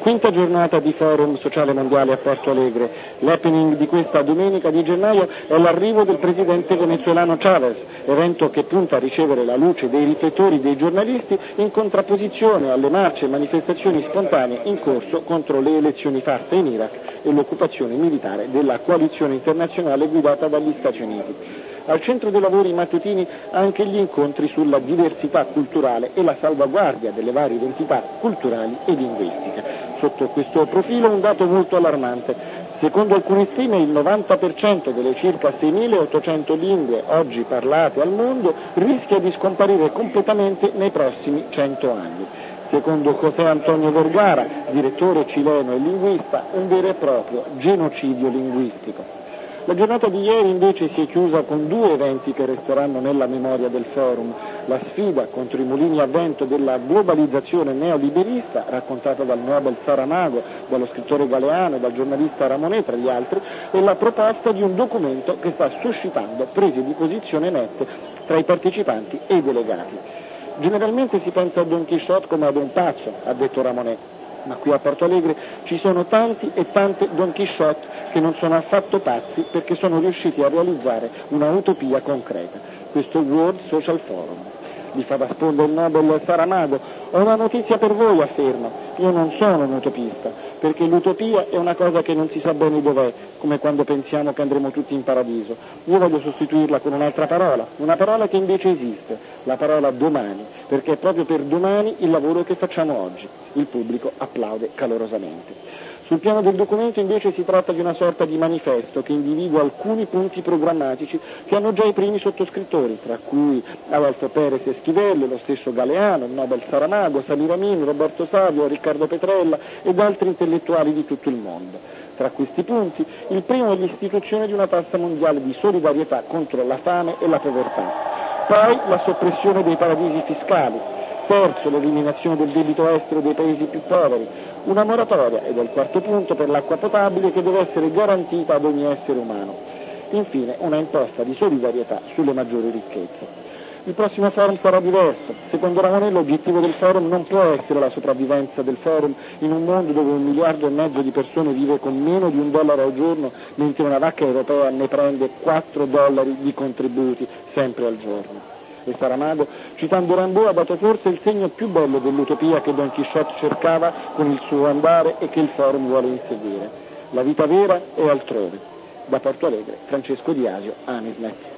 Quinta giornata di Forum Sociale Mondiale a Porto Alegre. L'happening di questa domenica di gennaio è l'arrivo del presidente venezuelano Chavez, evento che punta a ricevere la luce dei riflettori dei giornalisti in contrapposizione alle marce e manifestazioni spontanee in corso contro le elezioni fatte in Iraq e l'occupazione militare della coalizione internazionale guidata dagli Stati Uniti. Al centro dei lavori mattutini anche gli incontri sulla diversità culturale e la salvaguardia delle varie identità culturali e linguistiche. Sotto questo profilo un dato molto allarmante. Secondo alcune stime il 90% delle circa 6.800 lingue oggi parlate al mondo rischia di scomparire completamente nei prossimi 100 anni. Secondo José Antonio Vergara, direttore cileno e linguista, un vero e proprio genocidio linguistico. La giornata di ieri invece si è chiusa con due eventi che resteranno nella memoria del forum: la sfida contro i mulini a vento della globalizzazione neoliberista, raccontata dal Nobel Saramago, dallo scrittore Galeano e dal giornalista Ramonet tra gli altri, e la proposta di un documento che sta suscitando prese di posizione nette tra i partecipanti e i delegati. Generalmente si pensa a Don Chisciotte come ad un pazzo, ha detto Ramonet, ma qui a Porto Alegre ci sono tanti e tante Don Chisciotte che non sono affatto pazzi perché sono riusciti a realizzare una utopia concreta, questo World Social Forum. Gli fa da sponda il Nobel Saramago: ho una notizia per voi, afferma, io non sono un utopista, perché l'utopia è una cosa che non si sa bene dov'è, come quando pensiamo che andremo tutti in paradiso. Io voglio sostituirla con un'altra parola, una parola che invece esiste, la parola domani, perché è proprio per domani il lavoro che facciamo oggi. Il pubblico applaude calorosamente. Sul piano del documento invece si tratta di una sorta di manifesto che individua alcuni punti programmatici che hanno già i primi sottoscrittori, tra cui Adolfo Perez Esquivel, lo stesso Galeano, il Nobel Saramago, Samir Amin, Roberto Savio, Riccardo Petrella ed altri intellettuali di tutto il mondo. Tra questi punti, il primo è l'istituzione di una tassa mondiale di solidarietà contro la fame e la povertà. Poi la soppressione dei paradisi fiscali. Terzo, l'eliminazione del debito estero dei paesi più poveri. Una moratoria, ed è il quarto punto, per l'acqua potabile che deve essere garantita ad ogni essere umano. Infine, una imposta di solidarietà sulle maggiori ricchezze. Il prossimo forum sarà diverso. Secondo Ramonet l'obiettivo del forum non può essere la sopravvivenza del forum in un mondo dove 1,5 miliardi di persone vive con meno di $1 al giorno, mentre una vacca europea ne prende $4 di contributi sempre al giorno. E Saramago, citando Rimbaud, ha dato forse il segno più bello dell'utopia che Don Chisciotte cercava con il suo andare e che il forum vuole inseguire. La vita vera è altrove. Da Porto Alegre, Francesco Di Asio, Anisnet.